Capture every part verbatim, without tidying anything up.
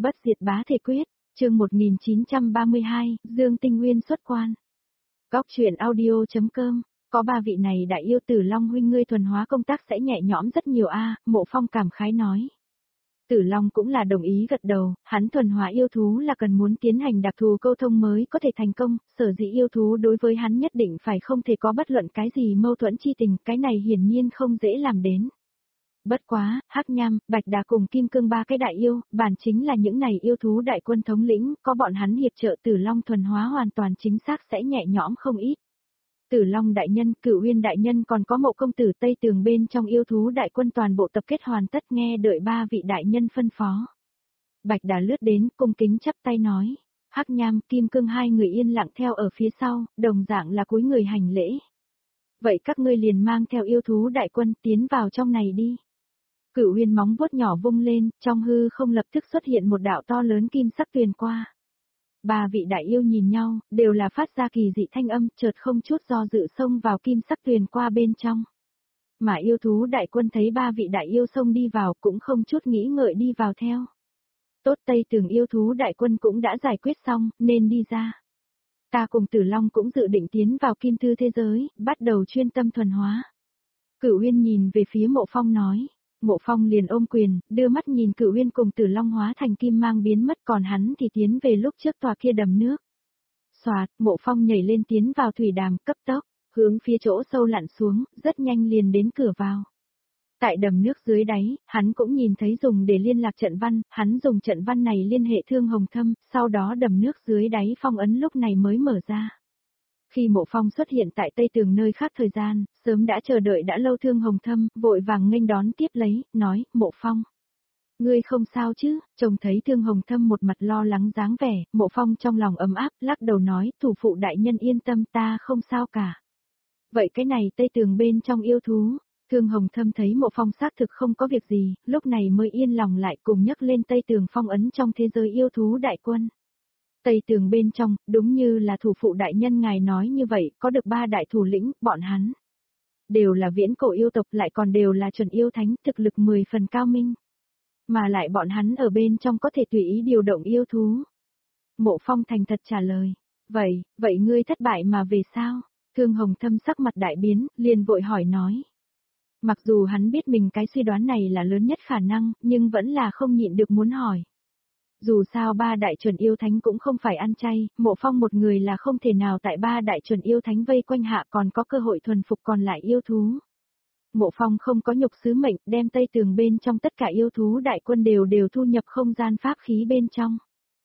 Bất diệt bá thể quyết, chương một nghìn chín trăm ba mươi hai, Dương Tinh Nguyên xuất quan. Góc truyện audio.com, có ba vị này đại yêu Tử Long huynh ngươi thuần hóa công tác sẽ nhẹ nhõm rất nhiều a, Mộ Phong cảm khái nói. Tử Long cũng là đồng ý gật đầu, hắn thuần hóa yêu thú là cần muốn tiến hành đặc thù câu thông mới có thể thành công, sở dĩ yêu thú đối với hắn nhất định phải không thể có bất luận cái gì mâu thuẫn chi tình, cái này hiển nhiên không dễ làm đến. Bất quá, Hắc Nham, Bạch Đà cùng Kim Cương ba cái đại yêu, bản chính là những này yêu thú đại quân thống lĩnh, có bọn hắn hiệp trợ Tử Long thuần hóa hoàn toàn chính xác sẽ nhẹ nhõm không ít. Tử Long đại nhân, Cửu Uyên đại nhân còn có Mộ công tử Tây Tường bên trong yêu thú đại quân toàn bộ tập kết hoàn tất nghe đợi ba vị đại nhân phân phó. Bạch Đà lướt đến, cung kính chắp tay nói. Hắc Nham, Kim Cương hai người yên lặng theo ở phía sau, đồng dạng là cúi người hành lễ. Vậy các ngươi liền mang theo yêu thú đại quân tiến vào trong này đi. Cửu Uyên móng vuốt nhỏ vung lên, trong hư không lập tức xuất hiện một đạo to lớn kim sắc tuyền qua. Ba vị đại yêu nhìn nhau, đều là phát ra kỳ dị thanh âm, chợt không chút do dự xông vào kim sắc tuyền qua bên trong. Mà yêu thú đại quân thấy ba vị đại yêu xông đi vào cũng không chút nghĩ ngợi đi vào theo. Tốt, Tây Tường yêu thú đại quân cũng đã giải quyết xong, nên đi ra. Ta cùng Tử Long cũng dự định tiến vào kim thư thế giới, bắt đầu chuyên tâm thuần hóa. Cửu Uyên nhìn về phía Mộ Phong nói. Mộ Phong liền ôm quyền, đưa mắt nhìn Cửu Uyên cùng Tử Long hóa thành kim mang biến mất, còn hắn thì tiến về lúc trước tòa kia đầm nước. Xoạt, Mộ Phong nhảy lên tiến vào thủy đàm, cấp tốc, hướng phía chỗ sâu lặn xuống, rất nhanh liền đến cửa vào. Tại đầm nước dưới đáy, hắn cũng nhìn thấy dùng để liên lạc trận văn, hắn dùng trận văn này liên hệ Thương Hồng Thâm, sau đó đầm nước dưới đáy phong ấn lúc này mới mở ra. Khi Mộ Phong xuất hiện tại Tây Tường nơi khác thời gian, sớm đã chờ đợi đã lâu Thương Hồng Thâm, vội vàng nghênh đón tiếp lấy, nói, Mộ Phong. Ngươi không sao chứ, trông thấy Thương Hồng Thâm một mặt lo lắng dáng vẻ, Mộ Phong trong lòng ấm áp, lắc đầu nói, thủ phụ đại nhân yên tâm ta không sao cả. Vậy cái này Tây Tường bên trong yêu thú, Thương Hồng Thâm thấy Mộ Phong xác thực không có việc gì, lúc này mới yên lòng lại cùng nhấc lên Tây Tường phong ấn trong thế giới yêu thú đại quân. Tây Tường bên trong, đúng như là thủ phụ đại nhân ngài nói như vậy, có được ba đại thủ lĩnh, bọn hắn. Đều là viễn cổ yêu tộc lại còn đều là chuẩn yêu thánh, thực lực mười phần cao minh. Mà lại bọn hắn ở bên trong có thể tùy ý điều động yêu thú. Mộ Phong thành thật trả lời. Vậy, vậy ngươi thất bại mà về sao? Thương Hồng Thâm sắc mặt đại biến, liền vội hỏi nói. Mặc dù hắn biết mình cái suy đoán này là lớn nhất khả năng, nhưng vẫn là không nhịn được muốn hỏi. Dù sao ba đại chuẩn yêu thánh cũng không phải ăn chay, Mộ Phong một người là không thể nào tại ba đại chuẩn yêu thánh vây quanh hạ còn có cơ hội thuần phục còn lại yêu thú. Mộ Phong không có nhục sứ mệnh, đem Tây Tường bên trong tất cả yêu thú đại quân đều đều thu nhập không gian pháp khí bên trong.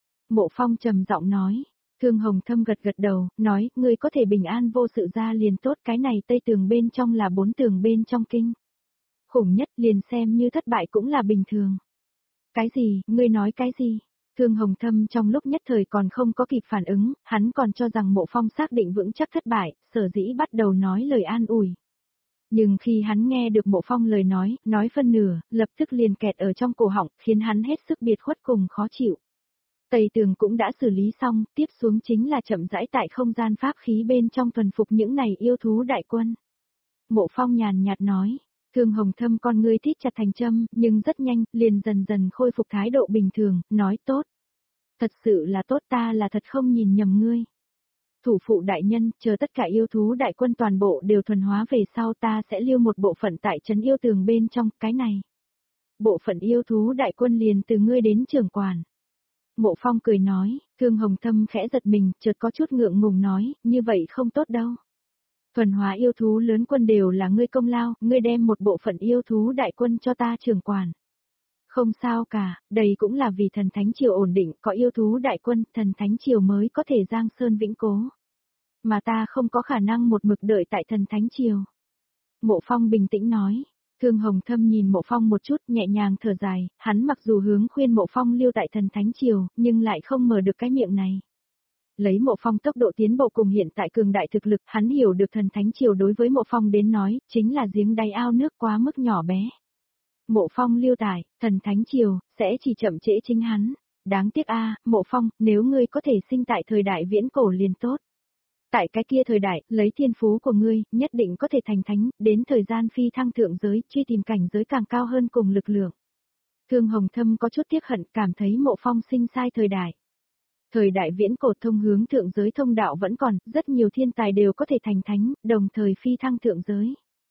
Mộ Phong trầm giọng nói, Thương Hồng Thâm gật gật đầu, nói, ngươi có thể bình an vô sự ra liền tốt, cái này Tây Tường bên trong là bốn tường bên trong kinh. Khủng nhất liền xem như thất bại cũng là bình thường. Cái gì, ngươi nói cái gì? Thương Hồng Thâm trong lúc nhất thời còn không có kịp phản ứng, hắn còn cho rằng Mộ Phong xác định vững chắc thất bại, sở dĩ bắt đầu nói lời an ủi. Nhưng khi hắn nghe được Mộ Phong lời nói, nói phân nửa, lập tức liền kẹt ở trong cổ họng, khiến hắn hết sức biệt khuất cùng khó chịu. Tây Tường cũng đã xử lý xong, tiếp xuống chính là chậm rãi tại không gian pháp khí bên trong thuần phục những này yêu thú đại quân. Mộ Phong nhàn nhạt nói. Thương Hồng Thâm con ngươi thít chặt thành châm, nhưng rất nhanh, liền dần dần khôi phục thái độ bình thường, nói tốt. Thật sự là tốt, ta là thật không nhìn nhầm ngươi. Thủ phụ đại nhân, chờ tất cả yêu thú đại quân toàn bộ đều thuần hóa về sau ta sẽ lưu một bộ phận tại trấn yêu tường bên trong, cái này. Bộ phận yêu thú đại quân liền từ ngươi đến trưởng quản. Mộ Phong cười nói, Thương Hồng Thâm khẽ giật mình, chợt có chút ngượng ngùng nói, như vậy không tốt đâu. Thuần hóa yêu thú lớn quân đều là ngươi công lao, ngươi đem một bộ phận yêu thú đại quân cho ta trưởng quản. Không sao cả, đây cũng là vì thần thánh triều ổn định, có yêu thú đại quân, thần thánh triều mới có thể giang sơn vĩnh cố. Mà ta không có khả năng một mực đợi tại thần thánh triều. Mộ Phong bình tĩnh nói. Thương Hồng Thâm nhìn Mộ Phong một chút nhẹ nhàng thở dài, hắn mặc dù hướng khuyên Mộ Phong lưu tại thần thánh triều, nhưng lại không mở được cái miệng này. Lấy Mộ Phong tốc độ tiến bộ cùng hiện tại cường đại thực lực, hắn hiểu được thần thánh triều đối với Mộ Phong đến nói, chính là giếng đáy ao nước quá mức nhỏ bé. Mộ Phong lưu tải, thần thánh triều, sẽ chỉ chậm trễ chính hắn. Đáng tiếc a, Mộ Phong, nếu ngươi có thể sinh tại thời đại viễn cổ liền tốt. Tại cái kia thời đại, lấy thiên phú của ngươi, nhất định có thể thành thánh, đến thời gian phi thăng thượng giới, truy tìm cảnh giới càng cao hơn cùng lực lượng. Thương Hồng Thâm có chút tiếc hận, cảm thấy Mộ Phong sinh sai thời đại. Thời đại viễn cổ thông hướng thượng giới thông đạo vẫn còn, rất nhiều thiên tài đều có thể thành thánh, đồng thời phi thăng thượng giới.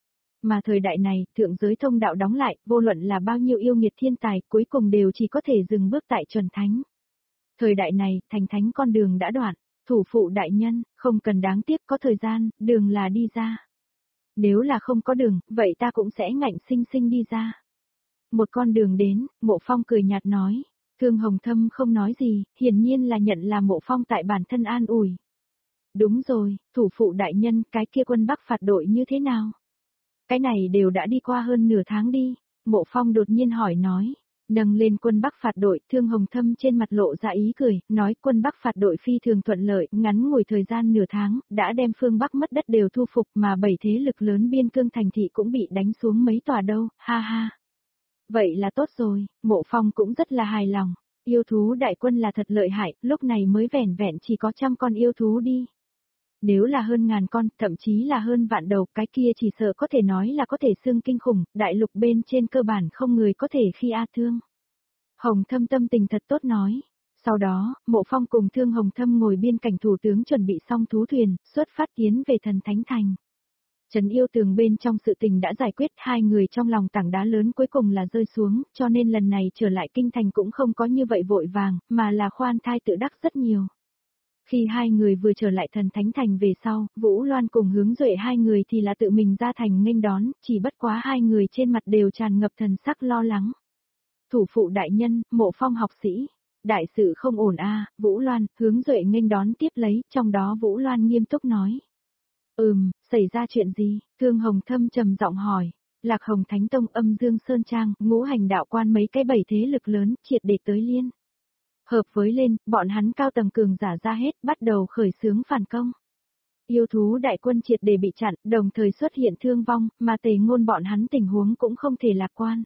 Mà thời đại này, thượng giới thông đạo đóng lại, vô luận là bao nhiêu yêu nghiệt thiên tài, cuối cùng đều chỉ có thể dừng bước tại chuẩn thánh. Thời đại này, thành thánh con đường đã đoạn, thủ phụ đại nhân, không cần đáng tiếc, có thời gian, đường là đi ra. Nếu là không có đường, vậy ta cũng sẽ ngạnh sinh sinh đi ra. Một con đường đến, Mộ Phong cười nhạt nói. Thương Hồng Thâm không nói gì, hiển nhiên là nhận là Mộ Phong tại bản thân an ủi. Đúng rồi, thủ phụ đại nhân, cái kia quân Bắc phạt đội như thế nào? Cái này đều đã đi qua hơn nửa tháng đi. Mộ Phong đột nhiên hỏi nói. Nâng lên quân Bắc phạt đội, Thương Hồng Thâm trên mặt lộ ra ý cười, nói quân Bắc phạt đội phi thường thuận lợi, ngắn ngủi thời gian nửa tháng, đã đem phương Bắc mất đất đều thu phục mà bảy thế lực lớn biên cương thành thị cũng bị đánh xuống mấy tòa đâu, ha ha. Vậy là tốt rồi, Mộ Phong cũng rất là hài lòng, yêu thú đại quân là thật lợi hại, lúc này mới vẻn vẹn chỉ có trăm con yêu thú đi. Nếu là hơn ngàn con, thậm chí là hơn vạn đầu, cái kia chỉ sợ có thể nói là có thể xương kinh khủng, đại lục bên trên cơ bản không người có thể khi A Thương. Hồng Thâm tâm tình thật tốt nói. Sau đó, Mộ Phong cùng Thương Hồng Thâm ngồi biên cảnh thủ tướng chuẩn bị xong thú thuyền, xuất phát tiến về Thần Thánh Thành. Trấn yêu tường bên trong sự tình đã giải quyết, hai người trong lòng tảng đá lớn cuối cùng là rơi xuống, cho nên lần này trở lại kinh thành cũng không có như vậy vội vàng, mà là khoan thai tự đắc rất nhiều. Khi hai người vừa trở lại Thần Thánh Thành về sau, Vũ Loan cùng Hướng Duệ hai người thì là tự mình ra thành nghênh đón, chỉ bất quá hai người trên mặt đều tràn ngập thần sắc lo lắng. Thủ phụ đại nhân, Mộ Phong học sĩ, đại sự không ổn a, Vũ Loan, Hướng Duệ nghênh đón tiếp lấy, trong đó Vũ Loan nghiêm túc nói. Ừm, xảy ra chuyện gì? Thương Hồng Thâm trầm giọng hỏi. Lạc Hồng Thánh Tông, Âm Dương Sơn Trang, Ngũ Hành Đạo Quan mấy cái bảy thế lực lớn, triệt để tới liên. Hợp với lên, bọn hắn cao tầng cường giả ra hết, bắt đầu khởi xướng phản công. Yêu thú đại quân triệt để bị chặn, đồng thời xuất hiện thương vong, mà Tề Ngôn bọn hắn tình huống cũng không thể lạc quan.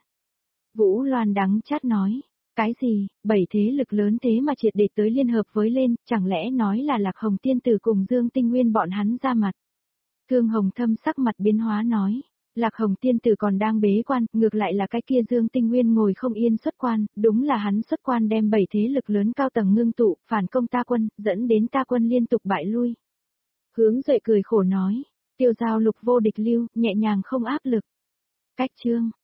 Vũ Loan đắng chát nói, cái gì, bảy thế lực lớn thế mà triệt để tới liên hợp với lên, chẳng lẽ nói là Lạc Hồng Tiên Tử cùng Dương Tinh Nguyên bọn hắn ra mặt. Thương Hồng Thâm sắc mặt biến hóa nói, Lạc Hồng Tiên Tử còn đang bế quan, ngược lại là cái kia Dương Tinh Nguyên ngồi không yên xuất quan, đúng là hắn xuất quan đem bảy thế lực lớn cao tầng ngưng tụ, phản công ta quân, dẫn đến ta quân liên tục bại lui. Hướng Duệ cười khổ nói, tiêu giao lục vô địch lưu, nhẹ nhàng không áp lực. Cách chương